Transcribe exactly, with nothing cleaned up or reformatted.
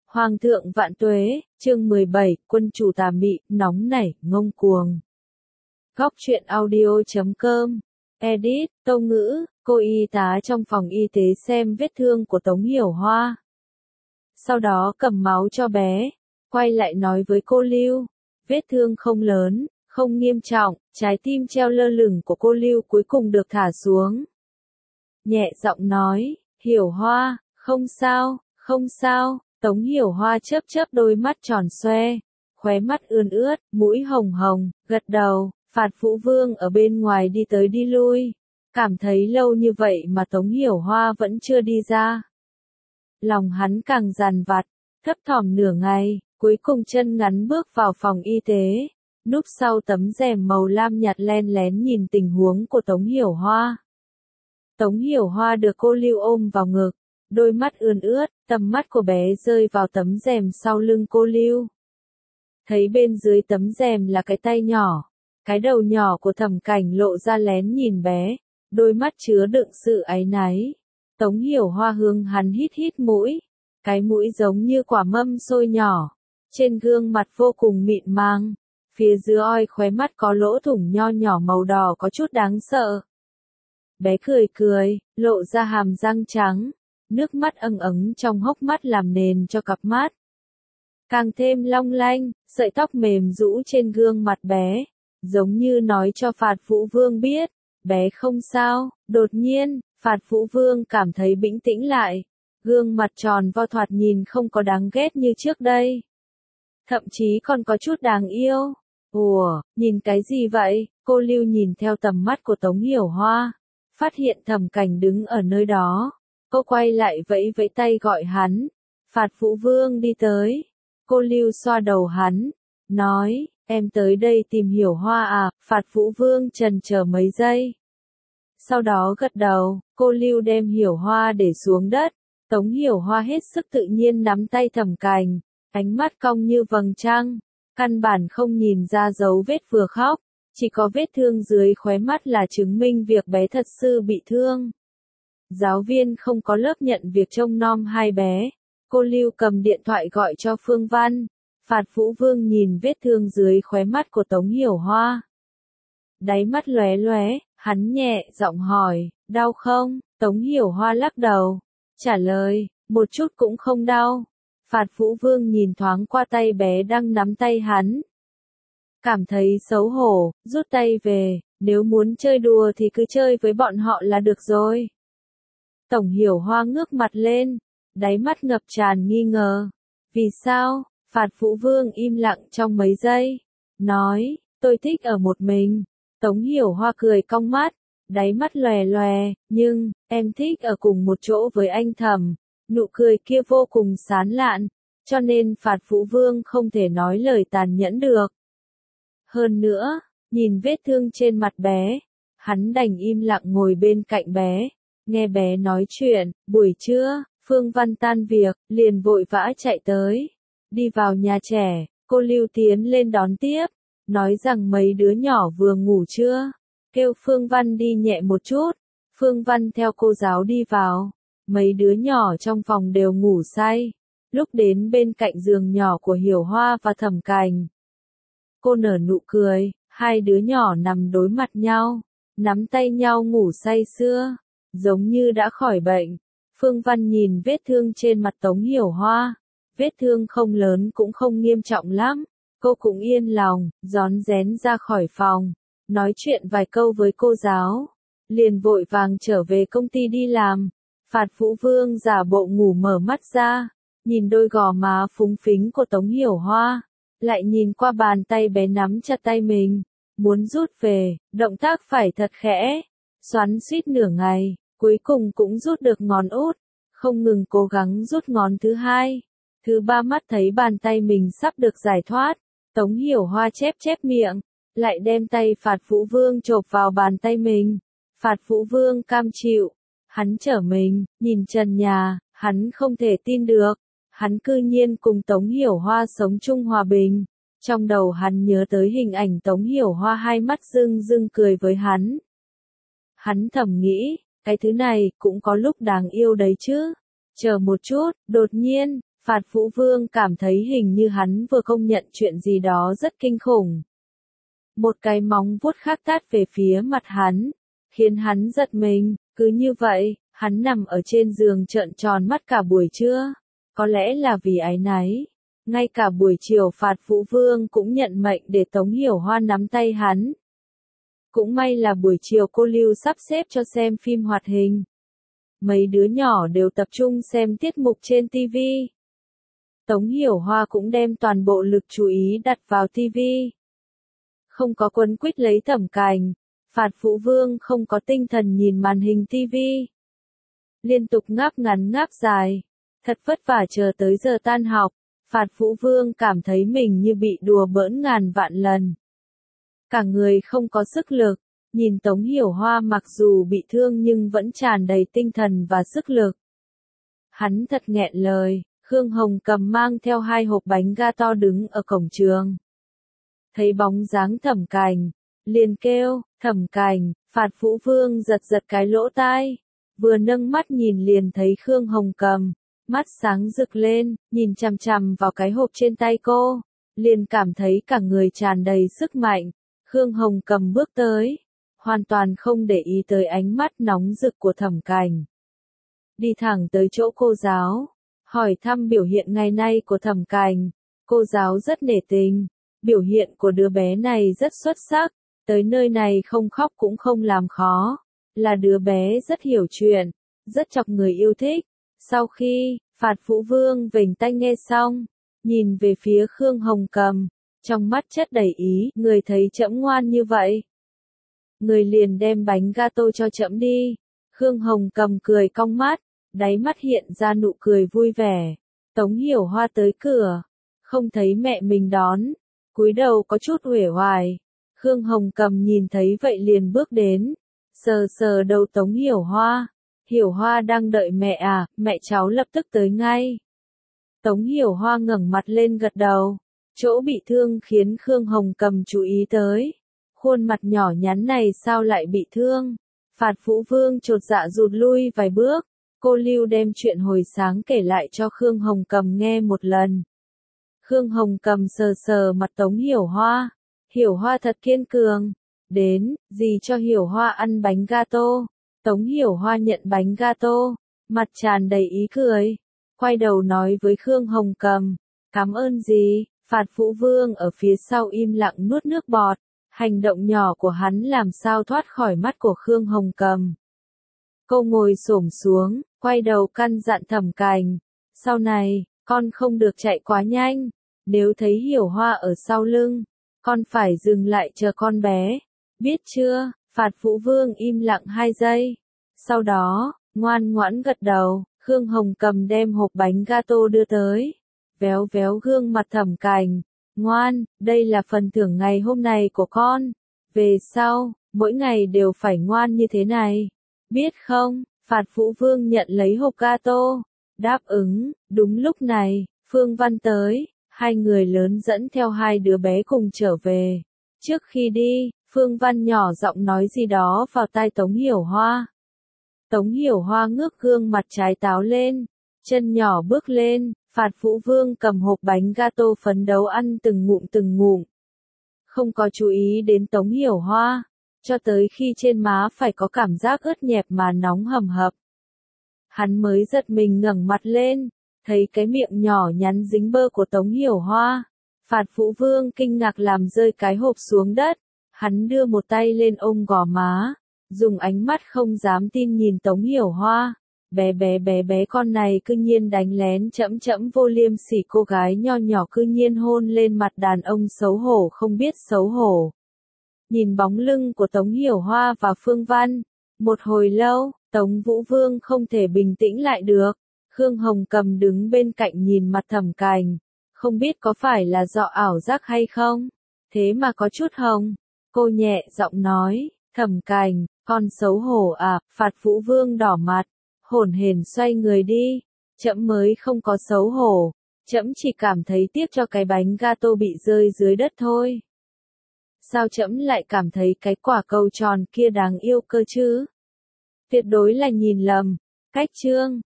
Hoàng thượng vạn tuế, chương mười bảy, quân chủ tà mị, nóng nảy, ngông cuồng. Góc truyện audio chấm com, edit, Tâu Ngữ, cô y tá trong phòng y tế xem vết thương của Tống Hiểu Hoa. Sau đó cầm máu cho bé, quay lại nói với cô Lưu, vết thương không lớn, không nghiêm trọng, trái tim treo lơ lửng của cô Lưu cuối cùng được thả xuống. Nhẹ giọng nói, Hiểu Hoa, không sao, không sao. Tống Hiểu Hoa chớp chớp đôi mắt tròn xoe, khóe mắt ươn ướt, mũi hồng hồng, gật đầu. Phạt Vũ Vương ở bên ngoài đi tới đi lui, cảm thấy lâu như vậy mà Tống Hiểu Hoa vẫn chưa đi ra. Lòng hắn càng dằn vặt, thấp thỏm nửa ngày, cuối cùng chân ngắn bước vào phòng y tế, núp sau tấm rèm màu lam nhạt len lén nhìn tình huống của Tống Hiểu Hoa. Tống Hiểu Hoa được cô Lưu ôm vào ngực, đôi mắt ươn ướt, tầm mắt của bé rơi vào tấm rèm sau lưng cô Lưu. Thấy bên dưới tấm rèm là cái tay nhỏ, cái đầu nhỏ của Thẩm Cảnh lộ ra lén nhìn bé, đôi mắt chứa đựng sự áy náy. Tống Hiểu Hoa hướng hắn hít hít mũi, cái mũi giống như quả mâm xôi nhỏ, trên gương mặt vô cùng mịn màng, phía dưới oi khóe mắt có lỗ thủng nho nhỏ màu đỏ có chút đáng sợ. Bé cười cười, lộ ra hàm răng trắng. Nước mắt ẩn ẩn trong hốc mắt làm nền cho cặp mắt. Càng thêm long lanh, sợi tóc mềm rũ trên gương mặt bé, giống như nói cho Phạt Vũ Vương biết, bé không sao. Đột nhiên, Phạt Vũ Vương cảm thấy bĩnh tĩnh lại, gương mặt tròn vo thoạt nhìn không có đáng ghét như trước đây. Thậm chí còn có chút đáng yêu. Ủa, nhìn cái gì vậy? Cô Lưu nhìn theo tầm mắt của Tống Hiểu Hoa, phát hiện Thẩm Cảnh đứng ở nơi đó. Cô quay lại vẫy vẫy tay gọi hắn. Phạt Vũ Vương đi tới. Cô Lưu xoa đầu hắn, nói, em tới đây tìm Hiểu Hoa à? Phạt Vũ Vương chần chờ mấy giây. Sau đó gật đầu, cô Lưu đem Hiểu Hoa để xuống đất. Tống Hiểu Hoa hết sức tự nhiên nắm tay Thẩm Cảnh, ánh mắt cong như vầng trăng, căn bản không nhìn ra dấu vết vừa khóc, chỉ có vết thương dưới khóe mắt là chứng minh việc bé thật sự bị thương. Giáo viên không có lớp nhận việc trông nom hai bé. Cô Lưu cầm điện thoại gọi cho Phương Văn. Phạt Vũ Vương nhìn vết thương dưới khóe mắt của Tống Hiểu Hoa. Đáy mắt lóe lóe, hắn nhẹ giọng hỏi, đau không? Tống Hiểu Hoa lắc đầu, trả lời, một chút cũng không đau. Phạt Vũ Vương nhìn thoáng qua tay bé đang nắm tay hắn. Cảm thấy xấu hổ, rút tay về, nếu muốn chơi đùa thì cứ chơi với bọn họ là được rồi. Tổng Hiểu Hoa ngước mặt lên, đáy mắt ngập tràn nghi ngờ. Vì sao? Phạt Vũ Vương im lặng trong mấy giây, nói, tôi thích ở một mình. Tống Hiểu Hoa cười cong mắt, đáy mắt lòe lòe, nhưng, em thích ở cùng một chỗ với anh Thẩm. Nụ cười kia vô cùng sán lạn, cho nên Phạt Vũ Vương không thể nói lời tàn nhẫn được. Hơn nữa, nhìn vết thương trên mặt bé, hắn đành im lặng ngồi bên cạnh bé. Nghe bé nói chuyện, buổi trưa, Phương Văn tan việc, liền vội vã chạy tới. Đi vào nhà trẻ, cô Lưu tiến lên đón tiếp, nói rằng mấy đứa nhỏ vừa ngủ chưa, kêu Phương Văn đi nhẹ một chút. Phương Văn theo cô giáo đi vào, mấy đứa nhỏ trong phòng đều ngủ say. Lúc đến bên cạnh giường nhỏ của Hiểu Hoa và Thẩm Cảnh, cô nở nụ cười, hai đứa nhỏ nằm đối mặt nhau, nắm tay nhau ngủ say sưa, giống như đã khỏi bệnh. Phương Văn nhìn vết thương trên mặt Tống Hiểu Hoa, vết thương không lớn cũng không nghiêm trọng lắm, cô cũng yên lòng, rón rén ra khỏi phòng, nói chuyện vài câu với cô giáo, liền vội vàng trở về công ty đi làm. Phạt Vũ Vương giả bộ ngủ mở mắt ra, nhìn đôi gò má phúng phính của Tống Hiểu Hoa, lại nhìn qua bàn tay bé nắm chặt tay mình, muốn rút về, động tác phải thật khẽ, xoắn suýt nửa ngày. Cuối cùng cũng rút được ngón út, không ngừng cố gắng rút ngón thứ hai, thứ ba, mắt thấy bàn tay mình sắp được giải thoát. Tống Hiểu Hoa chép chép miệng, lại đem tay Phạt Vũ Vương chộp vào bàn tay mình. Phạt Vũ Vương cam chịu, hắn trở mình, nhìn trần nhà, hắn không thể tin được, hắn cư nhiên cùng Tống Hiểu Hoa sống chung hòa bình. Trong đầu hắn nhớ tới hình ảnh Tống Hiểu Hoa hai mắt rưng rưng cười với hắn. Hắn thầm nghĩ, cái thứ này cũng có lúc đáng yêu đấy chứ. Chờ một chút, đột nhiên, Phạt Vũ Vương cảm thấy hình như hắn vừa công nhận chuyện gì đó rất kinh khủng. Một cái móng vuốt khác tát về phía mặt hắn, khiến hắn giật mình, cứ như vậy, hắn nằm ở trên giường trợn tròn mắt cả buổi trưa, có lẽ là vì áy náy. Ngay cả buổi chiều Phạt Vũ Vương cũng nhận mệnh để Tống Hiểu Hoa nắm tay hắn. Cũng may là buổi chiều cô Lưu sắp xếp cho xem phim hoạt hình. Mấy đứa nhỏ đều tập trung xem tiết mục trên ti vi. Tống Hiểu Hoa cũng đem toàn bộ lực chú ý đặt vào ti vi. Không có quấn quýt lấy Thẩm Cành, Phạt Vũ Vương không có tinh thần nhìn màn hình ti vi. Liên tục ngáp ngắn ngáp dài, thật vất vả chờ tới giờ tan học, Phạt Vũ Vương cảm thấy mình như bị đùa bỡn ngàn vạn lần. Cả người không có sức lực, nhìn Tống Hiểu Hoa mặc dù bị thương nhưng vẫn tràn đầy tinh thần và sức lực. Hắn thật nghẹn lời, Khương Hồng Cầm mang theo hai hộp bánh gato đứng ở cổng trường. Thấy bóng dáng Thẩm Cành, liền kêu, Thẩm Cành. Phạt Vũ Vương giật giật cái lỗ tai, vừa nâng mắt nhìn liền thấy Khương Hồng Cầm, mắt sáng rực lên, nhìn chằm chằm vào cái hộp trên tay cô, liền cảm thấy cả người tràn đầy sức mạnh. Khương Hồng Cầm bước tới, hoàn toàn không để ý tới ánh mắt nóng rực của Thẩm Cành. Đi thẳng tới chỗ cô giáo, hỏi thăm biểu hiện ngày nay của Thẩm Cành. Cô giáo rất nể tình, biểu hiện của đứa bé này rất xuất sắc, tới nơi này không khóc cũng không làm khó, là đứa bé rất hiểu chuyện, rất chọc người yêu thích. Sau khi, Phạt Vũ Vương vểnh tai nghe xong, nhìn về phía Khương Hồng Cầm, trong mắt chất đầy ý, người thấy trẫm ngoan như vậy. Người liền đem bánh gato cho trẫm đi. Khương Hồng Cầm cười cong mắt, đáy mắt hiện ra nụ cười vui vẻ. Tống Hiểu Hoa tới cửa, không thấy mẹ mình đón, cúi đầu có chút uể oải. Khương Hồng Cầm nhìn thấy vậy liền bước đến, sờ sờ đầu Tống Hiểu Hoa. Hiểu Hoa đang đợi mẹ à, mẹ cháu lập tức tới ngay. Tống Hiểu Hoa ngẩng mặt lên gật đầu, chỗ bị thương khiến Khương Hồng Cầm chú ý tới. Khuôn mặt nhỏ nhắn này sao lại bị thương? Phạt Vũ Vương chột dạ rụt lui vài bước, cô Lưu đem chuyện hồi sáng kể lại cho Khương Hồng Cầm nghe một lần. Khương Hồng Cầm sờ sờ mặt Tống Hiểu Hoa, Hiểu Hoa thật kiên cường, đến, dì cho Hiểu Hoa ăn bánh gato. Tống Hiểu Hoa nhận bánh gato, mặt tràn đầy ý cười, quay đầu nói với Khương Hồng Cầm, cảm ơn dì. Phạt Vũ Vương ở phía sau im lặng nuốt nước bọt, hành động nhỏ của hắn làm sao thoát khỏi mắt của Khương Hồng Cầm. Cô ngồi xổm xuống, quay đầu căn dặn Thẩm Cành, sau này, con không được chạy quá nhanh, nếu thấy Hiểu Hoa ở sau lưng, con phải dừng lại chờ con bé, biết chưa? Phạt Vũ Vương im lặng hai giây, sau đó, ngoan ngoãn gật đầu. Khương Hồng Cầm đem hộp bánh gato đưa tới, véo véo gương mặt Thẩm Cành, ngoan, đây là phần thưởng ngày hôm nay của con, về sau, mỗi ngày đều phải ngoan như thế này, biết không? Phạt Vũ Vương nhận lấy hộp gato, đáp ứng. Đúng lúc này, Phương Văn tới, hai người lớn dẫn theo hai đứa bé cùng trở về. Trước khi đi, Phương Văn nhỏ giọng nói gì đó vào tai Tống Hiểu Hoa. Tống Hiểu Hoa ngước gương mặt trái táo lên, chân nhỏ bước lên. Phạt Vũ Vương cầm hộp bánh gato phấn đấu ăn từng ngụm từng ngụm. Không có chú ý đến Tống Hiểu Hoa, cho tới khi trên má phải có cảm giác ướt nhẹp mà nóng hầm hập. Hắn mới giật mình ngẩng mặt lên, thấy cái miệng nhỏ nhắn dính bơ của Tống Hiểu Hoa. Phạt Vũ Vương kinh ngạc làm rơi cái hộp xuống đất, hắn đưa một tay lên ôm gò má, dùng ánh mắt không dám tin nhìn Tống Hiểu Hoa. Bé bé bé bé con này cư nhiên đánh lén chẫm chẫm vô liêm sỉ, cô gái nho nhỏ cư nhiên hôn lên mặt đàn ông xấu hổ không biết xấu hổ. Nhìn bóng lưng của Tống Hiểu Hoa và Phương Văn, một hồi lâu, Tống Vũ Vương không thể bình tĩnh lại được. Khương Hồng Cầm đứng bên cạnh nhìn mặt Thẩm Cành, không biết có phải là do ảo giác hay không, thế mà có chút hồng. Cô nhẹ giọng nói, Thẩm Cành, con xấu hổ à? Phạt Vũ Vương đỏ mặt, hổn hển xoay người đi, trẫm mới không có xấu hổ, trẫm chỉ cảm thấy tiếc cho cái bánh gato bị rơi dưới đất thôi. Sao trẫm lại cảm thấy cái quả cầu tròn kia đáng yêu cơ chứ? Tuyệt đối là nhìn lầm. Cách chương